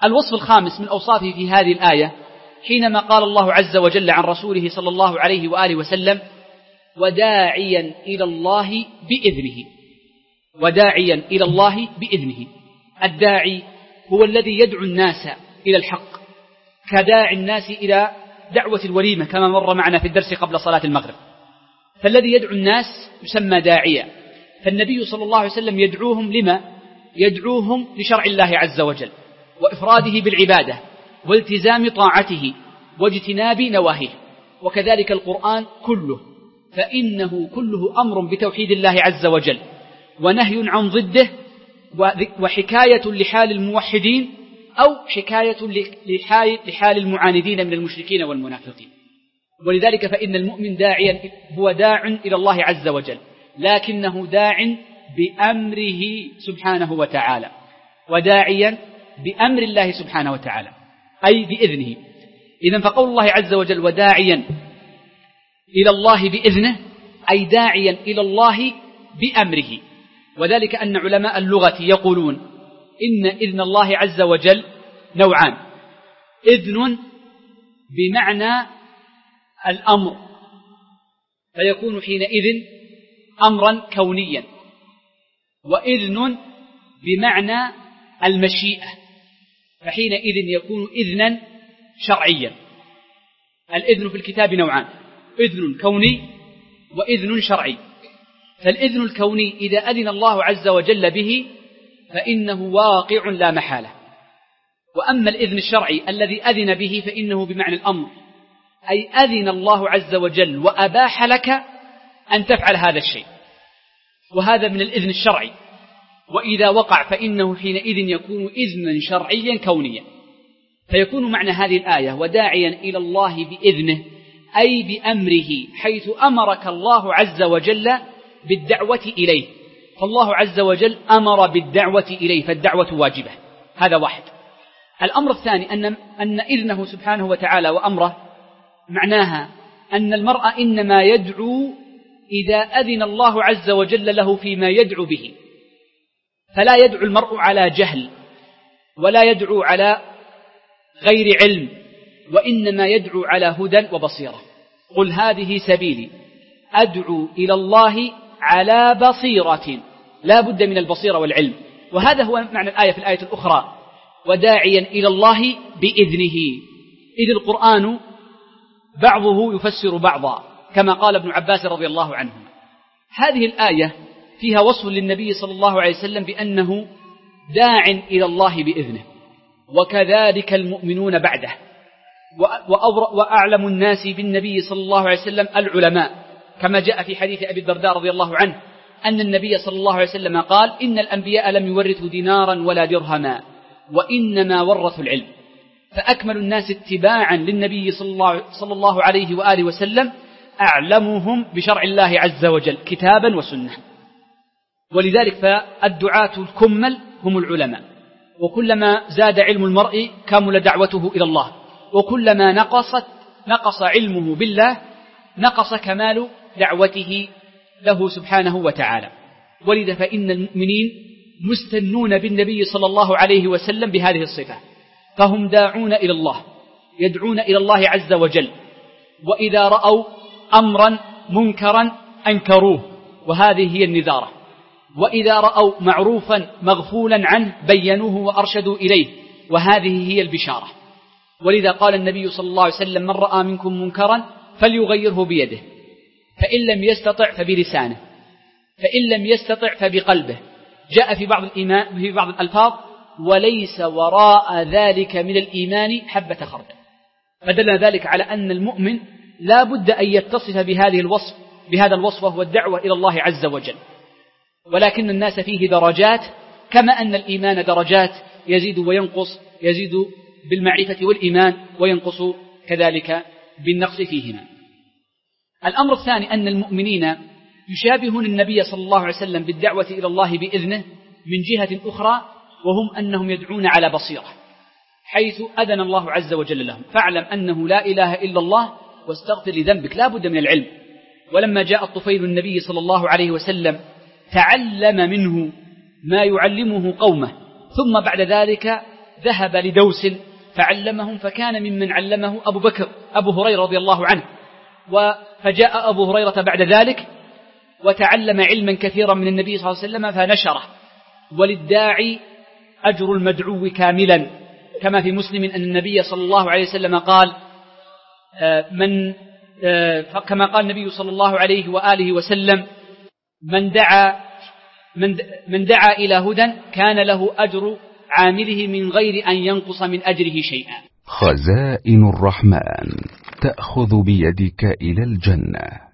الوصف الخامس من أوصافه في هذه الآية حينما قال الله عز وجل عن رسوله صلى الله عليه وآله وسلم وداعيا إلى الله بإذنه. وداعيا إلى الله بإذنه. الداعي هو الذي يدعو الناس إلى الحق كداعي الناس إلى دعوة الوليمة كما مر معنا في الدرس قبل صلاة المغرب. فالذي يدعو الناس يسمى داعيا. فالنبي صلى الله عليه وسلم يدعوهم لما؟ يدعوهم لشرع الله عز وجل وإفراده بالعبادة والتزام طاعته واجتناب نواهيه. وكذلك القرآن كله، فإنه كله أمر بتوحيد الله عز وجل ونهي عن ضده وحكاية لحال الموحدين أو حكاية لحال المعاندين من المشركين والمنافقين. ولذلك فإن المؤمن داعيا هو داع إلى الله عز وجل، لكنه داع بأمره سبحانه وتعالى، وداعيا بأمر الله سبحانه وتعالى أي بإذنه. إذن فقول الله عز وجل وداعيا إلى الله بإذنه أي داعيا إلى الله بأمره. وذلك أن علماء اللغة يقولون إن إذن الله عز وجل نوعان: إذن بمعنى الأمر فيكون حينئذ أمرا كونيا، وإذن بمعنى المشيئة فحينئذ يكون إذنا شرعيا. الإذن في الكتاب نوعان: إذن كوني وإذن شرعي. فالإذن الكوني إذا أذن الله عز وجل به فإنه واقع لا محالة، وأما الإذن الشرعي الذي أذن به فإنه بمعنى الأمر، أي أذن الله عز وجل وأباح لك أن تفعل هذا الشيء، وهذا من الإذن الشرعي. وإذا وقع فإنه حينئذ يكون إذنا شرعيا كونيا. فيكون معنى هذه الآية وداعيا إلى الله بإذنه أي بأمره، حيث أمرك الله عز وجل بالدعوة إليه، فالله عز وجل أمر بالدعوة إليه فالدعوة واجبة. هذا واحد. الأمر الثاني أن إذنه سبحانه وتعالى وأمره معناها أن المرء إنما يدعو إذا أذن الله عز وجل له فيما يدعو به، فلا يدعو المرء على جهل ولا يدعو على غير علم، وإنما يدعو على هدى وبصيرة. قل هذه سبيلي أدعو إلى الله على بصيرة، لا بد من البصيرة والعلم. وهذا هو معنى الآية في الآية الأخرى وداعيا إلى الله بإذنه. إذ القرآن بعضه يفسر بعضا كما قال ابن عباس رضي الله عنه. هذه الآية فيها وصف للنبي صلى الله عليه وسلم بأنه داع إلى الله بإذنه، وكذلك المؤمنون بعده. وأعلم الناس بالنبي صلى الله عليه وسلم العلماء، كما جاء في حديث أبي الدرداء رضي الله عنه أن النبي صلى الله عليه وسلم قال إن الأنبياء لم يورثوا دينارا ولا درهما وإنما ورثوا العلم. فأكمل الناس اتباعا للنبي صلى الله عليه وآله وسلم أعلمهم بشرع الله عز وجل كتابا وسنة. ولذلك فالدعاة الكمل هم العلماء، وكلما زاد علم المرء كمل دعوته إلى الله، وكلما نقص علمه بالله نقص كمال دعوته له سبحانه وتعالى. ولذا فإن المؤمنين مستنون بالنبي صلى الله عليه وسلم بهذه الصفة، فهم داعون إلى الله يدعون إلى الله عز وجل، وإذا رأوا أمرا منكرا أنكروه وهذه هي النذارة، وإذا رأوا معروفا مغفولا عنه بينوه وأرشدوا إليه وهذه هي البشارة. ولذا قال النبي صلى الله عليه وسلم من رأى منكم منكرا فليغيره بيده، فإن لم يستطع فبلسانه، فإن لم يستطع فبقلبه. جاء في بعض الألفاظ وليس وراء ذلك من الإيمان حبة خردل. فدل ذلك على أن المؤمن لا بد أن يتصف بهذا الوصف وهو الدعوة إلى الله عز وجل. ولكن الناس فيه درجات، كما أن الإيمان درجات يزيد وينقص، يزيد بالمعرفة والإيمان وينقص كذلك بالنقص فيهما. الأمر الثاني أن المؤمنين يشابهون النبي صلى الله عليه وسلم بالدعوة إلى الله بإذنه من جهة أخرى، وهم أنهم يدعون على بصيرة حيث أذن الله عز وجل لهم. فاعلم أنه لا إله إلا الله واستغفر لذنبك، لا بد من العلم. ولما جاء الطفيل النبي صلى الله عليه وسلم تعلم منه ما يعلمه قومه، ثم بعد ذلك ذهب لدوس فعلمهم، فكان ممن علمه أبو بكر أبو هريرة رضي الله عنه. فجاء أبو هريرة بعد ذلك وتعلم علما كثيرا من النبي صلى الله عليه وسلم فنشره. وللداعي أجر المدعو كاملا، كما في مسلم أن النبي صلى الله عليه وسلم قال كما قال النبي صلى الله عليه وآله وسلم: من دعا إلى هدى كان له أجر عامله من غير أن ينقص من أجره شيئا. خزائن الرحمن تأخذ بيدك إلى الجنة.